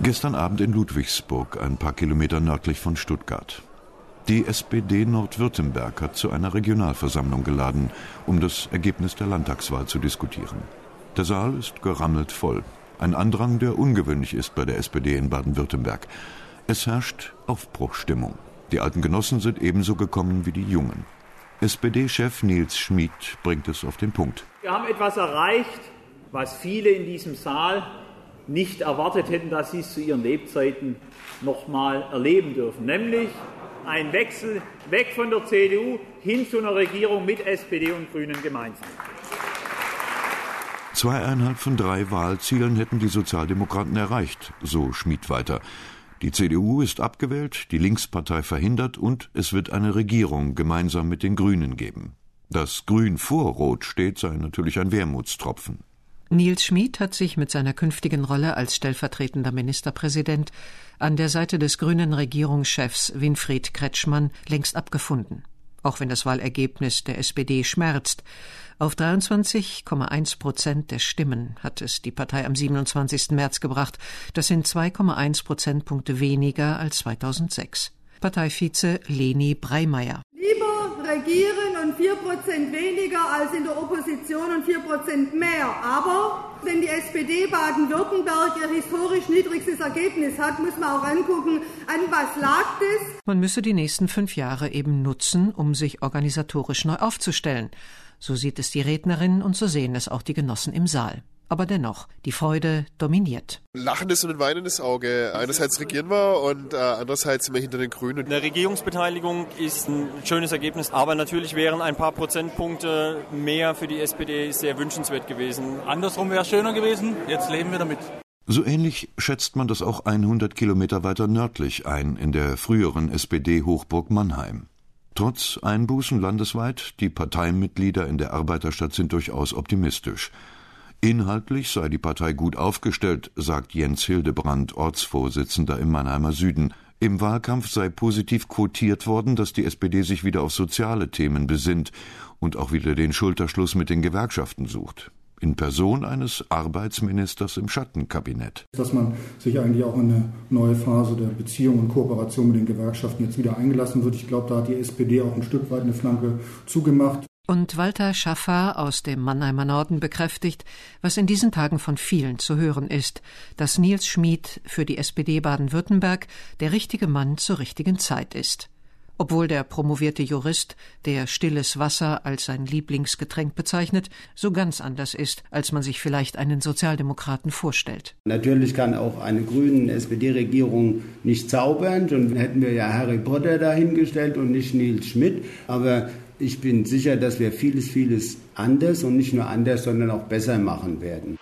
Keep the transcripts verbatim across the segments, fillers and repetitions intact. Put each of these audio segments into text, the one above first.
Gestern Abend in Ludwigsburg, ein paar Kilometer nördlich von Stuttgart. Die S P D Nordwürttemberg hat zu einer Regionalversammlung geladen, um das Ergebnis der Landtagswahl zu diskutieren. Der Saal ist gerammelt voll. Ein Andrang, der ungewöhnlich ist bei der S P D in Baden-Württemberg. Es herrscht Aufbruchsstimmung. Die alten Genossen sind ebenso gekommen wie die Jungen. S P D-Chef Nils Schmid bringt es auf den Punkt. Wir haben etwas erreicht, was viele in diesem Saal nicht erwartet hätten, dass sie es zu ihren Lebzeiten noch mal erleben dürfen. Nämlich ein Wechsel weg von der C D U hin zu einer Regierung mit S P D und Grünen gemeinsam. Zweieinhalb von drei Wahlzielen hätten die Sozialdemokraten erreicht, so Schmid weiter. Die C D U ist abgewählt, die Linkspartei verhindert und es wird eine Regierung gemeinsam mit den Grünen geben. Dass Grün vor Rot steht, sei natürlich ein Wermutstropfen. Nils Schmid hat sich mit seiner künftigen Rolle als stellvertretender Ministerpräsident an der Seite des grünen Regierungschefs Winfried Kretschmann längst abgefunden. Auch wenn das Wahlergebnis der S P D schmerzt. Auf dreiundzwanzig Komma eins Prozent der Stimmen hat es die Partei am siebenundzwanzigsten März gebracht. Das sind zwei Komma eins Prozentpunkte weniger als zweitausendsechs. Parteivize Leni Breimeyer. Lieber regieren und vier Prozent weniger als in der Opposition und vier Prozent mehr. Aber wenn die S P D Baden-Württemberg ihr historisch niedrigstes Ergebnis hat, muss man auch angucken, an was lag das? Man müsse die nächsten fünf Jahre eben nutzen, um sich organisatorisch neu aufzustellen. So sieht es die Rednerin und so sehen es auch die Genossen im Saal. Aber dennoch, die Freude dominiert. Ein lachendes und ein weinendes Auge. Einerseits regieren wir und äh, andererseits sind wir hinter den Grünen. Eine Regierungsbeteiligung ist ein schönes Ergebnis, aber natürlich wären ein paar Prozentpunkte mehr für die S P D sehr wünschenswert gewesen. Andersrum wäre es schöner gewesen, jetzt leben wir damit. So ähnlich schätzt man das auch hundert Kilometer weiter nördlich ein, in der früheren S P D-Hochburg Mannheim. Trotz Einbußen landesweit, die Parteimitglieder in der Arbeiterstadt sind durchaus optimistisch. Inhaltlich sei die Partei gut aufgestellt, sagt Jens Hildebrand, Ortsvorsitzender im Mannheimer Süden. Im Wahlkampf sei positiv quotiert worden, dass die S P D sich wieder auf soziale Themen besinnt und auch wieder den Schulterschluss mit den Gewerkschaften sucht. In Person eines Arbeitsministers im Schattenkabinett. Dass man sich eigentlich auch in eine neue Phase der Beziehung und Kooperation mit den Gewerkschaften jetzt wieder eingelassen wird. Ich glaube, da hat die S P D auch ein Stück weit eine Flanke zugemacht. Und Walter Schaffer aus dem Mannheimer Norden bekräftigt, was in diesen Tagen von vielen zu hören ist, dass Nils Schmid für die S P D Baden-Württemberg der richtige Mann zur richtigen Zeit ist. Obwohl der promovierte Jurist, der stilles Wasser als sein Lieblingsgetränk bezeichnet, so ganz anders ist, als man sich vielleicht einen Sozialdemokraten vorstellt. Natürlich kann auch eine grüne S P D-Regierung nicht zaubern, dann hätten wir ja Harry Potter dahingestellt und nicht Nils Schmid, aber ich bin sicher, dass wir vieles, vieles anders und nicht nur anders, sondern auch besser machen werden.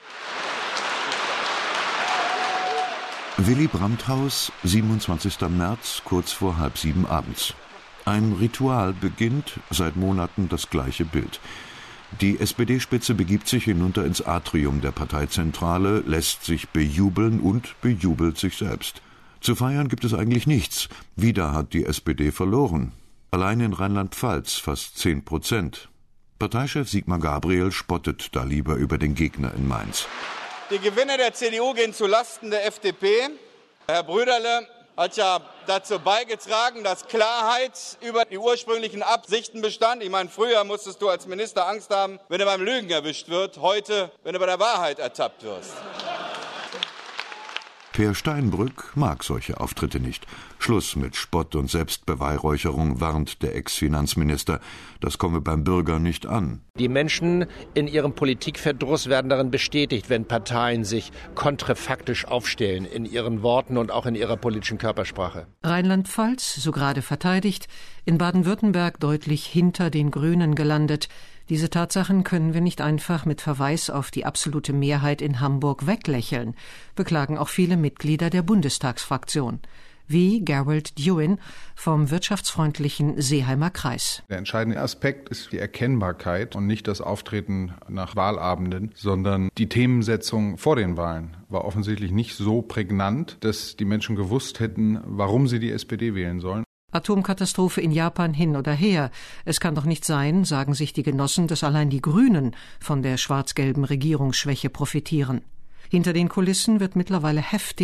Willy Brandt-Haus, siebenundzwanzigsten März, kurz vor halb sieben abends. Ein Ritual beginnt, seit Monaten das gleiche Bild. Die S P D-Spitze begibt sich hinunter ins Atrium der Parteizentrale, lässt sich bejubeln und bejubelt sich selbst. Zu feiern gibt es eigentlich nichts. Wieder hat die S P D verloren. Allein in Rheinland-Pfalz fast zehn Prozent. Parteichef Sigmar Gabriel spottet da lieber über den Gegner in Mainz. Die Gewinne der C D U gehen zulasten der F D P. Herr Brüderle hat ja dazu beigetragen, dass Klarheit über die ursprünglichen Absichten bestand. Ich meine, früher musstest du als Minister Angst haben, wenn du beim Lügen erwischt wird. Heute, wenn du bei der Wahrheit ertappt wirst. Peer Steinbrück mag solche Auftritte nicht. Schluss mit Spott und Selbstbeweihräucherung, warnt der Ex-Finanzminister. Das komme beim Bürger nicht an. Die Menschen in ihrem Politikverdruss werden darin bestätigt, wenn Parteien sich kontrafaktisch aufstellen in ihren Worten und auch in ihrer politischen Körpersprache. Rheinland-Pfalz, so gerade verteidigt, in Baden-Württemberg deutlich hinter den Grünen gelandet. Diese Tatsachen können wir nicht einfach mit Verweis auf die absolute Mehrheit in Hamburg weglächeln, beklagen auch viele Mitglieder der Bundestagsfraktion, wie Gerald Dewin vom wirtschaftsfreundlichen Seeheimer Kreis. Der entscheidende Aspekt ist die Erkennbarkeit und nicht das Auftreten nach Wahlabenden, sondern die Themensetzung vor den Wahlen war offensichtlich nicht so prägnant, dass die Menschen gewusst hätten, warum sie die S P D wählen sollen. Atomkatastrophe in Japan hin oder her. Es kann doch nicht sein, sagen sich die Genossen, dass allein die Grünen von der schwarz-gelben Regierungsschwäche profitieren. Hinter den Kulissen wird mittlerweile heftig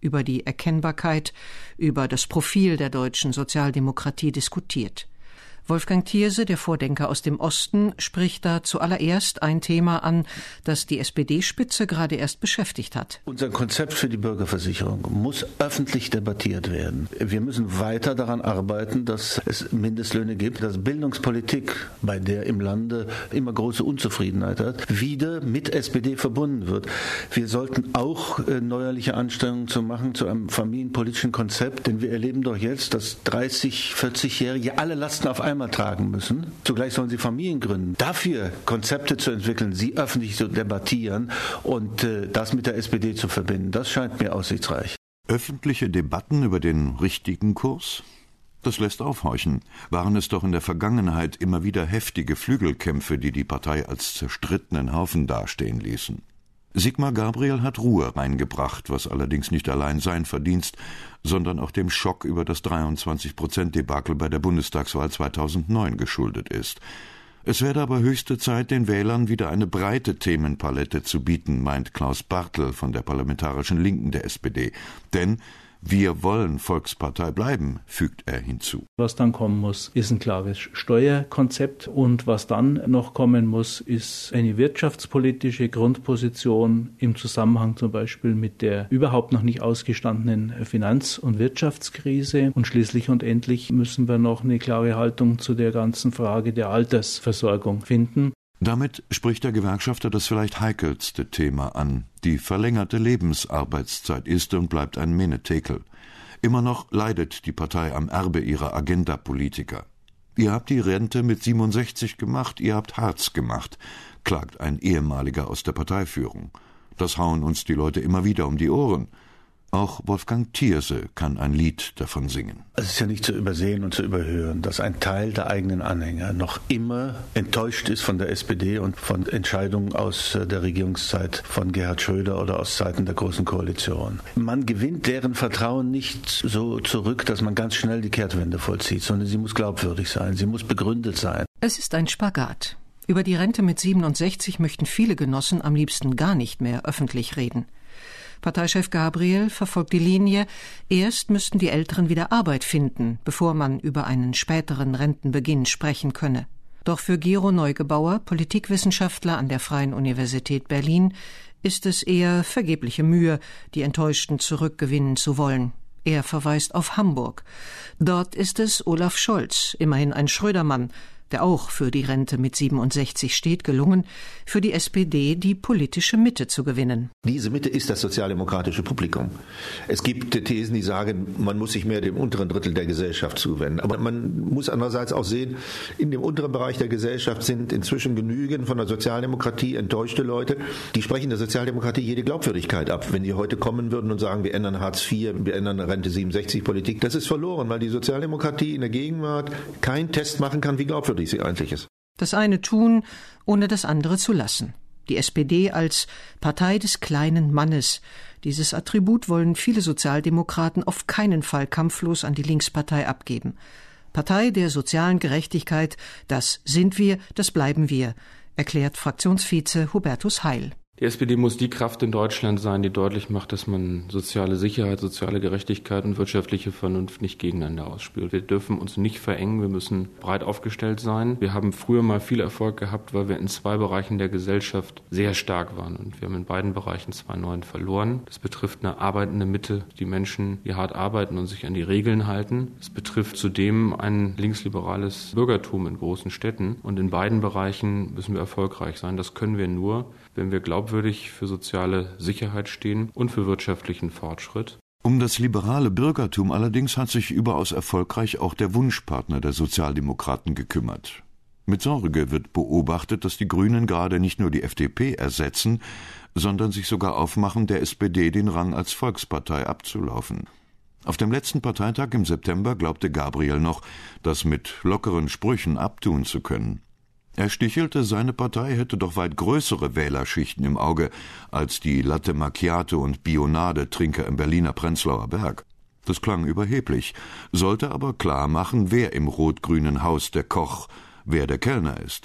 über die Erkennbarkeit, über das Profil der deutschen Sozialdemokratie diskutiert. Wolfgang Thierse, der Vordenker aus dem Osten, spricht da zuallererst ein Thema an, das die S P D-Spitze gerade erst beschäftigt hat. Unser Konzept für die Bürgerversicherung muss öffentlich debattiert werden. Wir müssen weiter daran arbeiten, dass es Mindestlöhne gibt, dass Bildungspolitik, bei der im Lande immer große Unzufriedenheit hat, wieder mit S P D verbunden wird. Wir sollten auch äh, neuerliche Anstrengungen zu machen zu einem familienpolitischen Konzept, denn wir erleben doch jetzt, dass dreißig-, vierzig-Jährige alle Lasten auf einmal tragen müssen. Zugleich sollen sie Familien gründen. Dafür Konzepte zu entwickeln, sie öffentlich zu debattieren und äh, das mit der S P D zu verbinden, das scheint mir aussichtsreich. Öffentliche Debatten über den richtigen Kurs? Das lässt aufhorchen. Waren es doch in der Vergangenheit immer wieder heftige Flügelkämpfe, die die Partei als zerstrittenen Haufen dastehen ließen. Sigmar Gabriel hat Ruhe reingebracht, was allerdings nicht allein sein Verdienst, sondern auch dem Schock über das dreiundzwanzig Prozent Debakel bei der Bundestagswahl zweitausendneun geschuldet ist. Es werde aber höchste Zeit, den Wählern wieder eine breite Themenpalette zu bieten, meint Klaus Bartel von der parlamentarischen Linken der S P D. Denn wir wollen Volkspartei bleiben, fügt er hinzu. Was dann kommen muss, ist ein klares Steuerkonzept und was dann noch kommen muss, ist eine wirtschaftspolitische Grundposition im Zusammenhang zum Beispiel mit der überhaupt noch nicht ausgestandenen Finanz- und Wirtschaftskrise und schließlich und endlich müssen wir noch eine klare Haltung zu der ganzen Frage der Altersversorgung finden. Damit spricht der Gewerkschafter das vielleicht heikelste Thema an. Die verlängerte Lebensarbeitszeit ist und bleibt ein Menetekel. Immer noch leidet die Partei am Erbe ihrer Agenda-Politiker. Ihr habt die Rente mit siebenundsechzig gemacht, ihr habt Hartz gemacht, klagt ein ehemaliger aus der Parteiführung. Das hauen uns die Leute immer wieder um die Ohren. Auch Wolfgang Thierse kann ein Lied davon singen. Es ist ja nicht zu übersehen und zu überhören, dass ein Teil der eigenen Anhänger noch immer enttäuscht ist von der S P D und von Entscheidungen aus der Regierungszeit von Gerhard Schröder oder aus Zeiten der Großen Koalition. Man gewinnt deren Vertrauen nicht so zurück, dass man ganz schnell die Kehrtwende vollzieht, sondern sie muss glaubwürdig sein, sie muss begründet sein. Es ist ein Spagat. Über die Rente mit siebenundsechzig möchten viele Genossen am liebsten gar nicht mehr öffentlich reden. Parteichef Gabriel verfolgt die Linie, erst müssten die Älteren wieder Arbeit finden, bevor man über einen späteren Rentenbeginn sprechen könne. Doch für Gero Neugebauer, Politikwissenschaftler an der Freien Universität Berlin, ist es eher vergebliche Mühe, die Enttäuschten zurückgewinnen zu wollen. Er verweist auf Hamburg. Dort ist es Olaf Scholz, immerhin ein Schrödermann, der auch für die Rente mit siebenundsechzig steht, gelungen, für die S P D die politische Mitte zu gewinnen. Diese Mitte ist das sozialdemokratische Publikum. Es gibt Thesen, die sagen, man muss sich mehr dem unteren Drittel der Gesellschaft zuwenden. Aber man muss andererseits auch sehen, in dem unteren Bereich der Gesellschaft sind inzwischen genügend von der Sozialdemokratie enttäuschte Leute, die sprechen der Sozialdemokratie jede Glaubwürdigkeit ab. Wenn sie heute kommen würden und sagen, wir ändern Hartz vier, wir ändern Rente siebenundsechzig Politik, das ist verloren, weil die Sozialdemokratie in der Gegenwart keinen Test machen kann, wie glaubwürdig sie eigentlich ist. Das eine tun, ohne das andere zu lassen. Die S P D als Partei des kleinen Mannes. Dieses Attribut wollen viele Sozialdemokraten auf keinen Fall kampflos an die Linkspartei abgeben. Partei der sozialen Gerechtigkeit, das sind wir, das bleiben wir, erklärt Fraktionsvize Hubertus Heil. Die S P D muss die Kraft in Deutschland sein, die deutlich macht, dass man soziale Sicherheit, soziale Gerechtigkeit und wirtschaftliche Vernunft nicht gegeneinander ausspielt. Wir dürfen uns nicht verengen, wir müssen breit aufgestellt sein. Wir haben früher mal viel Erfolg gehabt, weil wir in zwei Bereichen der Gesellschaft sehr stark waren. Und wir haben in beiden Bereichen zweitausendneun verloren. Das betrifft eine arbeitende Mitte, die Menschen, die hart arbeiten und sich an die Regeln halten. Es betrifft zudem ein linksliberales Bürgertum in großen Städten. Und in beiden Bereichen müssen wir erfolgreich sein. Das können wir nur, wenn wir glaubwürdig für soziale Sicherheit stehen und für wirtschaftlichen Fortschritt. Um das liberale Bürgertum allerdings hat sich überaus erfolgreich auch der Wunschpartner der Sozialdemokraten gekümmert. Mit Sorge wird beobachtet, dass die Grünen gerade nicht nur die F D P ersetzen, sondern sich sogar aufmachen, der S P D den Rang als Volkspartei abzulaufen. Auf dem letzten Parteitag im September glaubte Gabriel noch, das mit lockeren Sprüchen abtun zu können. Er stichelte, seine Partei hätte doch weit größere Wählerschichten im Auge als die Latte Macchiato und Bionade-Trinker im Berliner Prenzlauer Berg. Das klang überheblich, sollte aber klar machen, wer im rot-grünen Haus der Koch, wer der Kellner ist.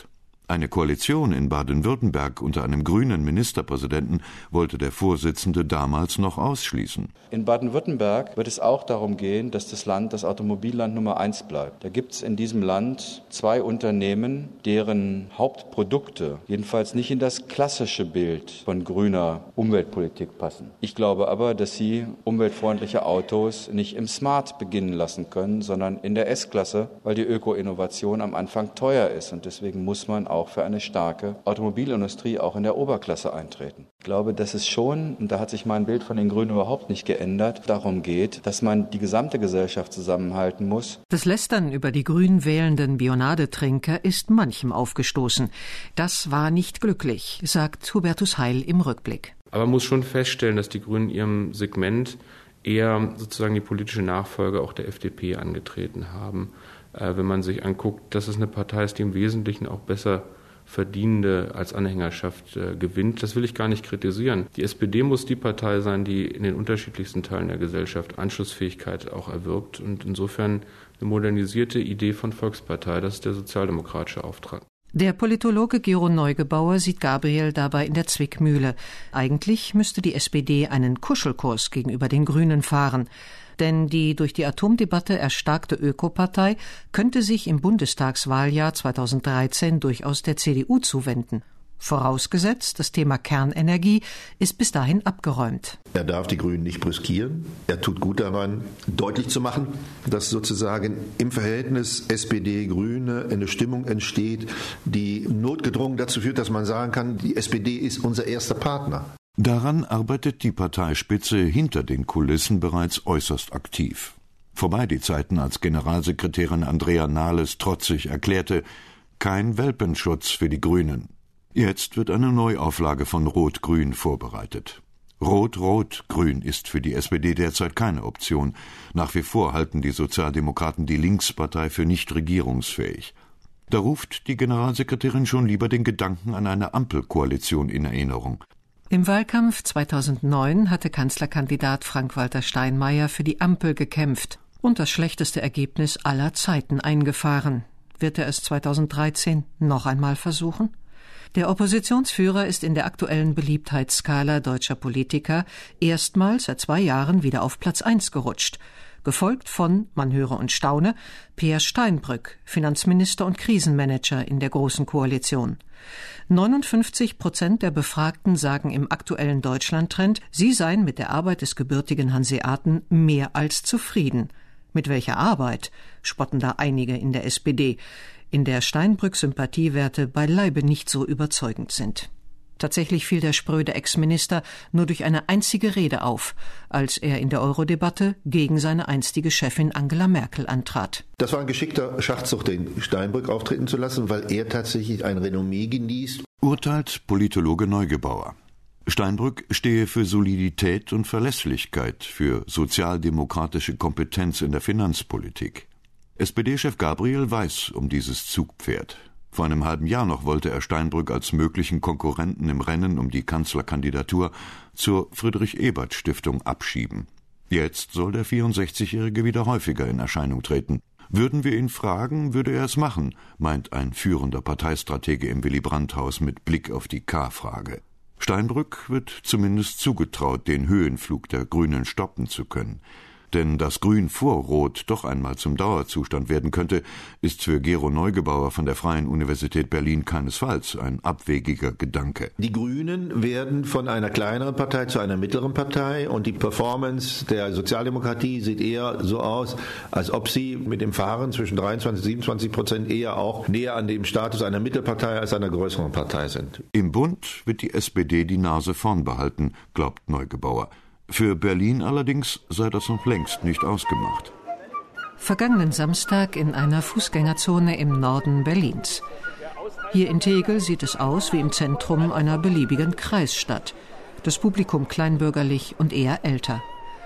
Eine Koalition in Baden-Württemberg unter einem grünen Ministerpräsidenten wollte der Vorsitzende damals noch ausschließen. In Baden-Württemberg wird es auch darum gehen, dass das Land das Automobilland Nummer eins bleibt. Da gibt es in diesem Land zwei Unternehmen, deren Hauptprodukte jedenfalls nicht in das klassische Bild von grüner Umweltpolitik passen. Ich glaube aber, dass sie umweltfreundliche Autos nicht im Smart beginnen lassen können, sondern in der S-Klasse, weil die Öko-Innovation am Anfang teuer ist. Und deswegen muss man auch für eine starke Automobilindustrie auch in der Oberklasse eintreten. Ich glaube, dass es schon, und da hat sich mein Bild von den Grünen überhaupt nicht geändert, darum geht, dass man die gesamte Gesellschaft zusammenhalten muss. Das Lästern über die grün wählenden Bionadetrinker ist manchem aufgestoßen. Das war nicht glücklich, sagt Hubertus Heil im Rückblick. Aber man muss schon feststellen, dass die Grünen in ihrem Segment eher sozusagen die politische Nachfolge auch der F D P angetreten haben. Wenn man sich anguckt, dass es eine Partei ist, die im Wesentlichen auch besser Verdienende als Anhängerschaft äh, gewinnt. Das will ich gar nicht kritisieren. Die S P D muss die Partei sein, die in den unterschiedlichsten Teilen der Gesellschaft Anschlussfähigkeit auch erwirbt und insofern eine modernisierte Idee von Volkspartei. Das ist der sozialdemokratische Auftrag. Der Politologe Gero Neugebauer sieht Gabriel dabei in der Zwickmühle. Eigentlich müsste die S P D einen Kuschelkurs gegenüber den Grünen fahren. Denn die durch die Atomdebatte erstarkte Ökopartei könnte sich im Bundestagswahljahr zweitausenddreizehn durchaus der C D U zuwenden. Vorausgesetzt, das Thema Kernenergie ist bis dahin abgeräumt. Er darf die Grünen nicht brüskieren. Er tut gut daran, deutlich zu machen, dass sozusagen im Verhältnis S P D-Grüne eine Stimmung entsteht, die notgedrungen dazu führt, dass man sagen kann, die S P D ist unser erster Partner. Daran arbeitet die Parteispitze hinter den Kulissen bereits äußerst aktiv. Vorbei die Zeiten, als Generalsekretärin Andrea Nahles trotzig erklärte, kein Welpenschutz für die Grünen. Jetzt wird eine Neuauflage von Rot-Grün vorbereitet. Rot-Rot-Grün ist für die S P D derzeit keine Option. Nach wie vor halten die Sozialdemokraten die Linkspartei für nicht regierungsfähig. Da ruft die Generalsekretärin schon lieber den Gedanken an eine Ampelkoalition in Erinnerung. Im Wahlkampf zweitausendneun hatte Kanzlerkandidat Frank-Walter Steinmeier für die Ampel gekämpft und das schlechteste Ergebnis aller Zeiten eingefahren. Wird er es zweitausenddreizehn noch einmal versuchen? Der Oppositionsführer ist in der aktuellen Beliebtheitsskala deutscher Politiker erstmals seit zwei Jahren wieder auf Platz eins gerutscht, gefolgt von, man höre und staune, Peer Steinbrück, Finanzminister und Krisenmanager in der Großen Koalition. neunundfünfzig Prozent der Befragten sagen im aktuellen Deutschlandtrend, sie seien mit der Arbeit des gebürtigen Hanseaten mehr als zufrieden. Mit welcher Arbeit, spotten da einige in der S P D, in der Steinbrück-Sympathiewerte beileibe nicht so überzeugend sind. Tatsächlich fiel der spröde Ex-Minister nur durch eine einzige Rede auf, als er in der Euro-Debatte gegen seine einstige Chefin Angela Merkel antrat. Das war ein geschickter Schachzug, den Steinbrück auftreten zu lassen, weil er tatsächlich ein Renommee genießt. Urteilt Politologe Neugebauer. Steinbrück stehe für Solidität und Verlässlichkeit, für sozialdemokratische Kompetenz in der Finanzpolitik. S P D-Chef Gabriel weiß um dieses Zugpferd. Vor einem halben Jahr noch wollte er Steinbrück als möglichen Konkurrenten im Rennen um die Kanzlerkandidatur zur Friedrich-Ebert-Stiftung abschieben. Jetzt soll der vierundsechzigjährige wieder häufiger in Erscheinung treten. Würden wir ihn fragen, würde er es machen, meint ein führender Parteistratege im Willy-Brandt-Haus mit Blick auf die K-Frage. Steinbrück wird zumindest zugetraut, den Höhenflug der Grünen stoppen zu können. Denn dass Grün vor Rot doch einmal zum Dauerzustand werden könnte, ist für Gero Neugebauer von der Freien Universität Berlin keinesfalls ein abwegiger Gedanke. Die Grünen werden von einer kleineren Partei zu einer mittleren Partei und die Performance der Sozialdemokratie sieht eher so aus, als ob sie mit dem Fahren zwischen dreiundzwanzig und siebenundzwanzig Prozent eher auch näher an dem Status einer Mittelpartei als einer größeren Partei sind. Im Bund wird die S P D die Nase vorn behalten, glaubt Neugebauer. Für Berlin allerdings sei das noch längst nicht ausgemacht. Vergangenen Samstag in einer Fußgängerzone im Norden Berlins. Hier in Tegel sieht es aus wie im Zentrum einer beliebigen Kreisstadt. Das Publikum kleinbürgerlich und eher älter.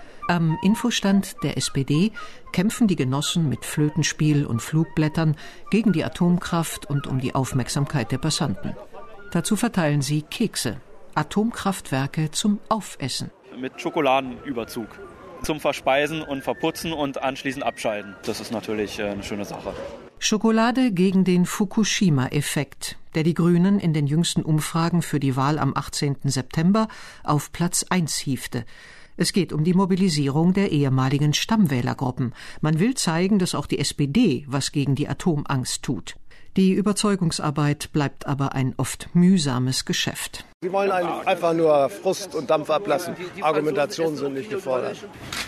Am Infostand der S P D kämpfen die Genossen mit Flötenspiel und Flugblättern gegen die Atomkraft und um die Aufmerksamkeit der Passanten. Dazu verteilen sie Kekse, Atomkraftwerke zum Aufessen. Mit Schokoladenüberzug zum Verspeisen und Verputzen und anschließend abschalten. Das ist natürlich eine schöne Sache. Schokolade gegen den Fukushima-Effekt, der die Grünen in den jüngsten Umfragen für die Wahl am achtzehnten September auf Platz eins hiefte. Es geht um die Mobilisierung der ehemaligen Stammwählergruppen. Man will zeigen, dass auch die S P D was gegen die Atomangst tut. Die Überzeugungsarbeit bleibt aber ein oft mühsames Geschäft. Sie wollen einfach nur Frust und Dampf ablassen. Argumentationen sind nicht gefordert.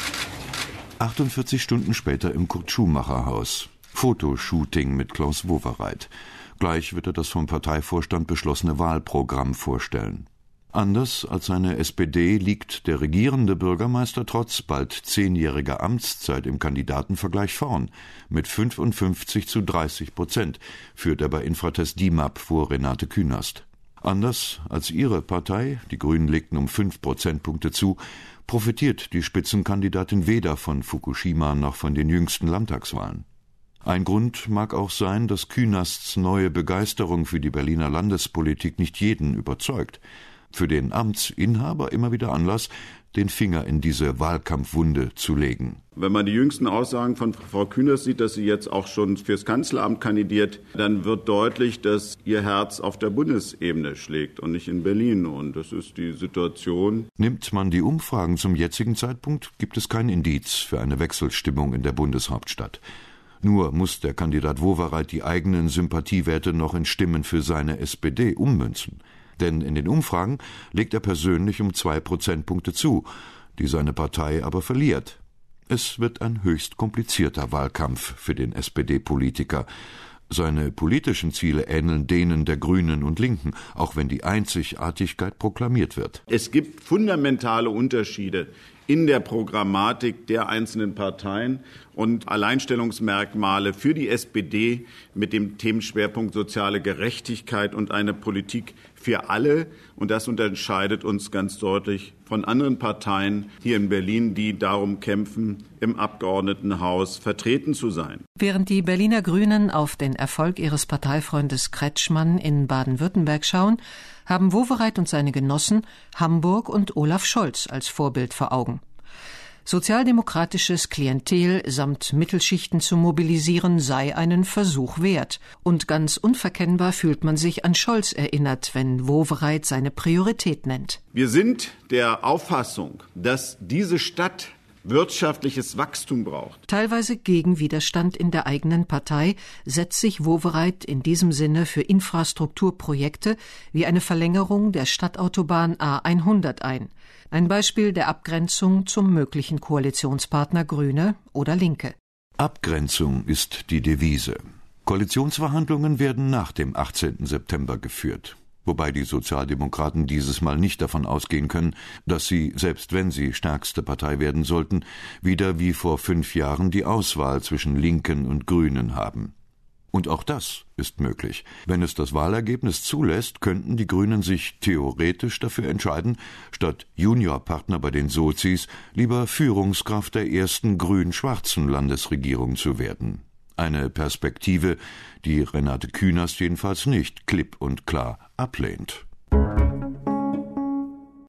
achtundvierzig Stunden später im Kurt-Schumacher-Haus. Fotoshooting mit Klaus Wowereit. Gleich wird er das vom Parteivorstand beschlossene Wahlprogramm vorstellen. Anders als seine S P D liegt der regierende Bürgermeister trotz bald zehnjähriger Amtszeit im Kandidatenvergleich vorn. Mit fünfundfünfzig zu dreißig Prozent führt er bei Infratest DIMAP vor Renate Künast. Anders als ihre Partei, die Grünen legten um fünf Prozentpunkte zu, profitiert die Spitzenkandidatin weder von Fukushima noch von den jüngsten Landtagswahlen. Ein Grund mag auch sein, dass Künasts neue Begeisterung für die Berliner Landespolitik nicht jeden überzeugt. Für den Amtsinhaber immer wieder Anlass, den Finger in diese Wahlkampfwunde zu legen. Wenn man die jüngsten Aussagen von Frau Künast sieht, dass sie jetzt auch schon fürs Kanzleramt kandidiert, dann wird deutlich, dass ihr Herz auf der Bundesebene schlägt und nicht in Berlin. Und das ist die Situation. Nimmt man die Umfragen zum jetzigen Zeitpunkt, gibt es kein Indiz für eine Wechselstimmung in der Bundeshauptstadt. Nur muss der Kandidat Wowereit die eigenen Sympathiewerte noch in Stimmen für seine S P D ummünzen. Denn in den Umfragen legt er persönlich um zwei Prozentpunkte zu, die seine Partei aber verliert. Es wird ein höchst komplizierter Wahlkampf für den S P D-Politiker. Seine politischen Ziele ähneln denen der Grünen und Linken, auch wenn die Einzigartigkeit proklamiert wird. Es gibt fundamentale Unterschiede in der Programmatik der einzelnen Parteien und Alleinstellungsmerkmale für die S P D mit dem Themenschwerpunkt soziale Gerechtigkeit und eine Politik für alle. Und das unterscheidet uns ganz deutlich von anderen Parteien hier in Berlin, die darum kämpfen, im Abgeordnetenhaus vertreten zu sein. Während die Berliner Grünen auf den Erfolg ihres Parteifreundes Kretschmann in Baden-Württemberg schauen, haben Wowereit und seine Genossen Hamburg und Olaf Scholz als Vorbild vor Augen. Sozialdemokratisches Klientel samt Mittelschichten zu mobilisieren sei einen Versuch wert. Und ganz unverkennbar fühlt man sich an Scholz erinnert, wenn Wowereit seine Priorität nennt. Wir sind der Auffassung, dass diese Stadt wirtschaftliches Wachstum braucht. Teilweise gegen Widerstand in der eigenen Partei setzt sich Wowereit in diesem Sinne für Infrastrukturprojekte wie eine Verlängerung der Stadtautobahn A hundert ein. Ein Beispiel der Abgrenzung zum möglichen Koalitionspartner Grüne oder Linke. Abgrenzung ist die Devise. Koalitionsverhandlungen werden nach dem achtzehnten September geführt. Wobei die Sozialdemokraten dieses Mal nicht davon ausgehen können, dass sie, selbst wenn sie stärkste Partei werden sollten, wieder wie vor fünf Jahren die Auswahl zwischen Linken und Grünen haben. Und auch das ist möglich. Wenn es das Wahlergebnis zulässt, könnten die Grünen sich theoretisch dafür entscheiden, statt Juniorpartner bei den Sozis lieber Führungskraft der ersten grün-schwarzen Landesregierung zu werden. Eine Perspektive, die Renate Künast jedenfalls nicht klipp und klar ablehnt.